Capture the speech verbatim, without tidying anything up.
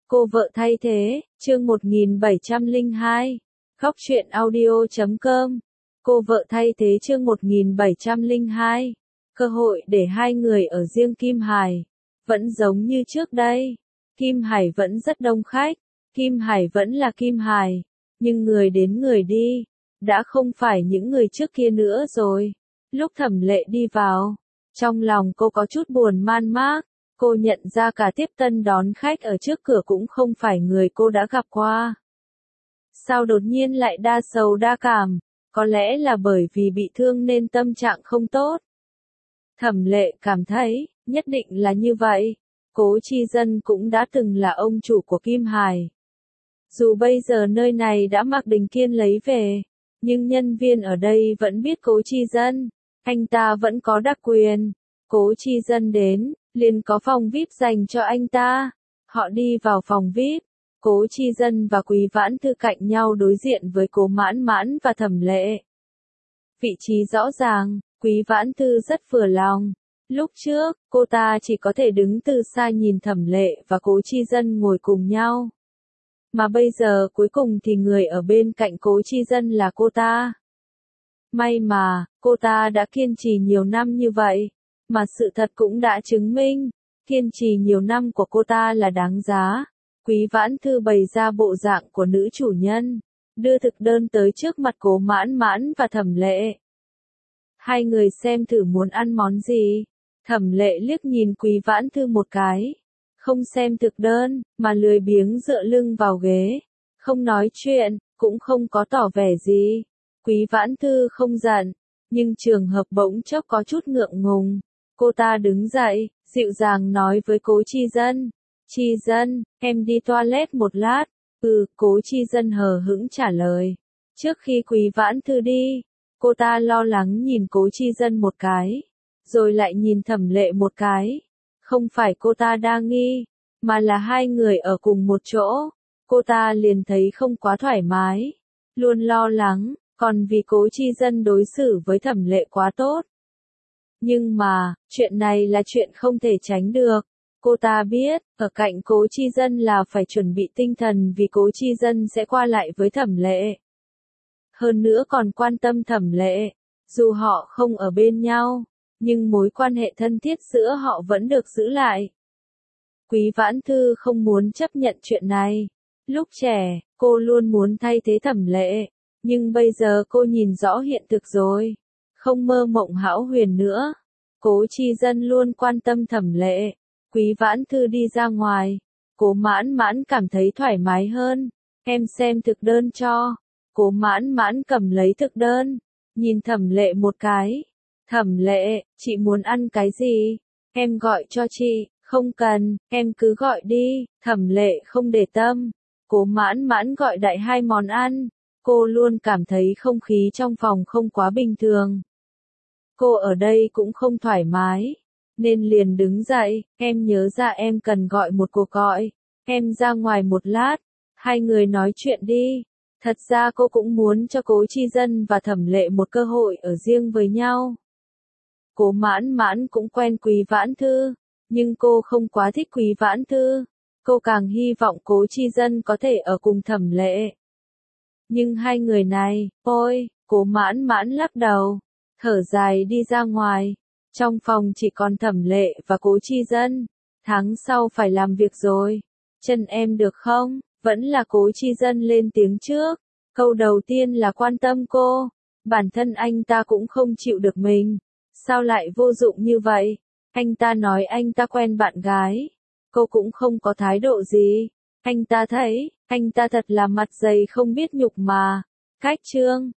Cô vợ thay thế, chương một nghìn bảy trăm lẻ hai. Góc truyện audio chấm com. Cô vợ thay thế chương một nghìn bảy trăm lẻ hai. Cơ hội để hai người ở riêng Kim Hải. Vẫn giống như trước đây. Kim Hải vẫn rất đông khách. Kim Hải vẫn là Kim Hải. Nhưng người đến người đi. Đã không phải những người trước kia nữa rồi. Lúc Thẩm Lệ đi vào. Trong lòng cô có chút buồn man mác. Cô nhận ra cả tiếp tân đón khách ở trước cửa cũng không phải người cô đã gặp qua. Sao đột nhiên lại đa sầu đa cảm? Có lẽ là bởi vì bị thương nên tâm trạng không tốt. Thẩm Lệ cảm thấy, nhất định là như vậy. Cố Chi Dân cũng đã từng là ông chủ của Kim Hải. Dù bây giờ nơi này đã Mạc Đình Kiên lấy về, nhưng nhân viên ở đây vẫn biết Cố Chi Dân. Anh ta vẫn có đặc quyền. Cố Chi Dân đến, liền có phòng vi ai pi dành cho anh ta. Họ đi vào phòng vi ai pi. Cố Chi Dân và Quý Vãn Thư cạnh nhau đối diện với Cố Mãn Mãn và Thẩm Lệ. Vị trí rõ ràng, Quý Vãn Thư rất vừa lòng. Lúc trước, cô ta chỉ có thể đứng từ xa nhìn Thẩm Lệ và Cố Chi Dân ngồi cùng nhau. Mà bây giờ cuối cùng thì người ở bên cạnh Cố Chi Dân là cô ta. May mà, cô ta đã kiên trì nhiều năm như vậy. Mà sự thật cũng đã chứng minh, kiên trì nhiều năm của cô ta là đáng giá. Quý Vãn Thư bày ra bộ dạng của nữ chủ nhân, đưa thực đơn tới trước mặt Cố Mãn Mãn và Thẩm Lệ. Hai người xem thử muốn ăn món gì. Thẩm Lệ liếc nhìn Quý Vãn Thư một cái, không xem thực đơn, mà lười biếng dựa lưng vào ghế, không nói chuyện, cũng không có tỏ vẻ gì. Quý Vãn Thư không giận, nhưng trường hợp bỗng chốc có chút ngượng ngùng. Cô ta đứng dậy, dịu dàng nói với Cố Chi Dân. Chi Dân, em đi toilet một lát. Ừ, Cố Chi Dân hờ hững trả lời. Trước khi Quý Vãn Thư đi, cô ta lo lắng nhìn Cố Chi Dân một cái, rồi lại nhìn Thẩm Lệ một cái. Không phải cô ta đa nghi, mà là hai người ở cùng một chỗ. Cô ta liền thấy không quá thoải mái, luôn lo lắng, còn vì Cố Chi Dân đối xử với Thẩm Lệ quá tốt. Nhưng mà, chuyện này là chuyện không thể tránh được. Cô ta biết, ở cạnh Cố Chi Dân là phải chuẩn bị tinh thần vì Cố Chi Dân sẽ qua lại với Thẩm Lệ. Hơn nữa còn quan tâm Thẩm Lệ. Dù họ không ở bên nhau, nhưng mối quan hệ thân thiết giữa họ vẫn được giữ lại. Quý Vãn Thư không muốn chấp nhận chuyện này. Lúc trẻ, cô luôn muốn thay thế Thẩm Lệ. Nhưng bây giờ cô nhìn rõ hiện thực rồi. Không mơ mộng hão huyền nữa. Cố Chi Dân luôn quan tâm Thẩm Lệ. Quý Vãn Thư đi ra ngoài. Cố Mãn Mãn cảm thấy thoải mái hơn. Em xem thực đơn cho. Cố Mãn Mãn cầm lấy thực đơn. Nhìn Thẩm Lệ một cái. Thẩm Lệ, chị muốn ăn cái gì? Em gọi cho chị. Không cần, em cứ gọi đi. Thẩm Lệ không để tâm. Cố Mãn Mãn gọi đại hai món ăn. Cô luôn cảm thấy không khí trong phòng không quá bình thường. Cô ở đây cũng không thoải mái, nên liền đứng dậy. Em nhớ ra em cần gọi một cuộc gọi. Em ra ngoài một lát, hai người nói chuyện đi. Thật ra cô cũng muốn cho Cố Chi Dân và Thẩm Lệ một cơ hội ở riêng với nhau. Cố Mãn Mãn cũng quen Quý Vãn Thư, nhưng cô không quá thích Quý Vãn Thư. Cô càng hy vọng Cố Chi Dân có thể ở cùng Thẩm Lệ. Nhưng hai người này, ôi, Cố Mãn Mãn lắc đầu, thở dài đi ra ngoài. Trong phòng chỉ còn Thẩm Lệ và Cố Chi Dân. Tháng sau phải làm việc rồi. Chân em được không? Vẫn là Cố Chi Dân lên tiếng trước. Câu đầu tiên là quan tâm cô. Bản thân anh ta cũng không chịu được mình. Sao lại vô dụng như vậy? Anh ta nói anh ta quen bạn gái. Cô cũng không có thái độ gì. Anh ta thấy, anh ta thật là mặt dày không biết nhục mà. Cách trương,